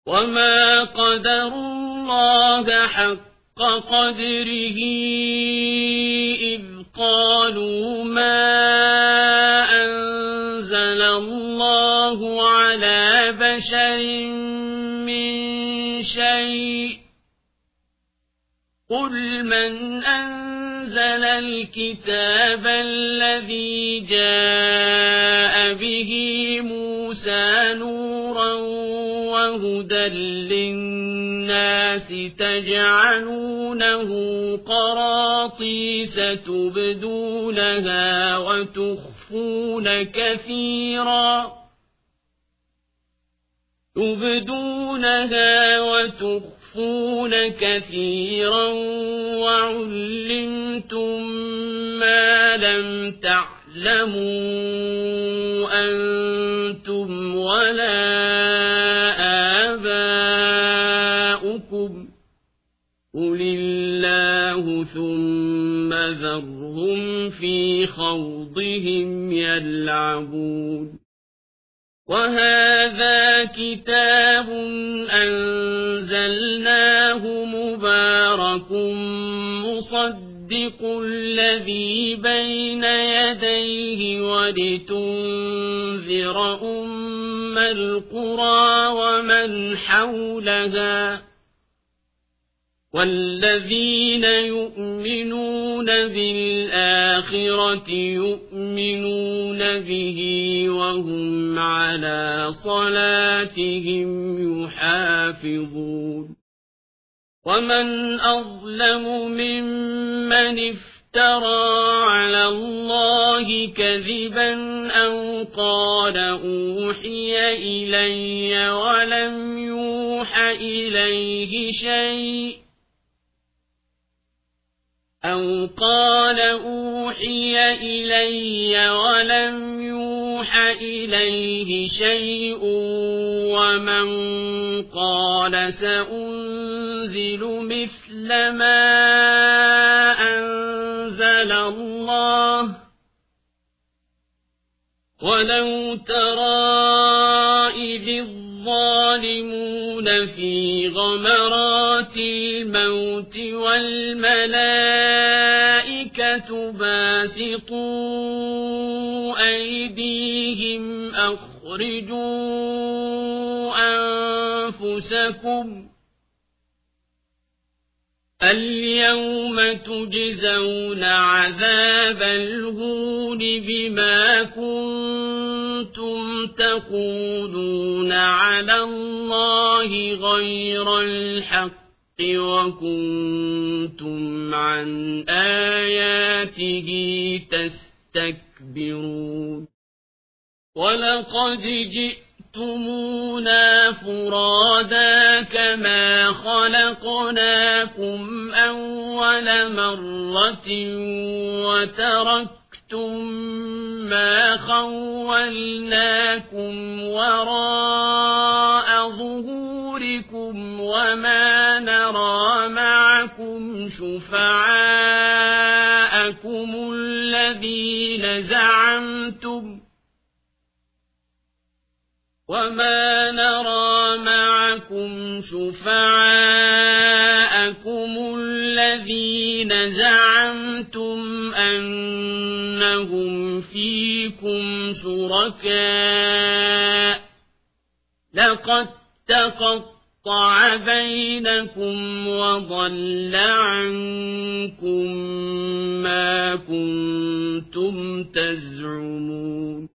وما قدروا الله حق قدره إذ قالوا ما أنزل الله على بشر من شيء قل من أنزل الكتاب الذي جاء به موسى نورا وهدى للناس تجعلونه قراطيس تبدونها وتخفون كثيرا وعلمتم ما لم تعلموا أنتم ولا آباؤكم قل الله ثم ذرهم في خوضهم يلعبون وهذا كتاب أنزلناه مبارك مصدق الذي بين يديه ولتنذر أم القرى ومن حولها والذين يؤمنون بالآخرة يؤمنون به وهم على صلاتهم يحافظون ومن أظلم ممن افترى على الله كذبا أو قال أوحي إلي ولم يوح إليه شيء ومن قال سأنزل مثل ما أنزل الله ولو ترى إذ الظالمون في غمرات الموت والملائكة باسطوا أيديهم أخرجوا أنفسكم اليوم تجزون عذاب الهون بما كنتم تقولون على الله غير الحق وكنتم عن آياته تستكبرون ولقد جئتمونا فرادا كما خلقناكم أول مرة وتركتم ما خولناكم وراء ظهوركم وما نرى معكم شفعاءكم الذين زعمتم أنهم فيكم شركاء لقد تقطع بينكم وضل عنكم ما كنتم تزعمون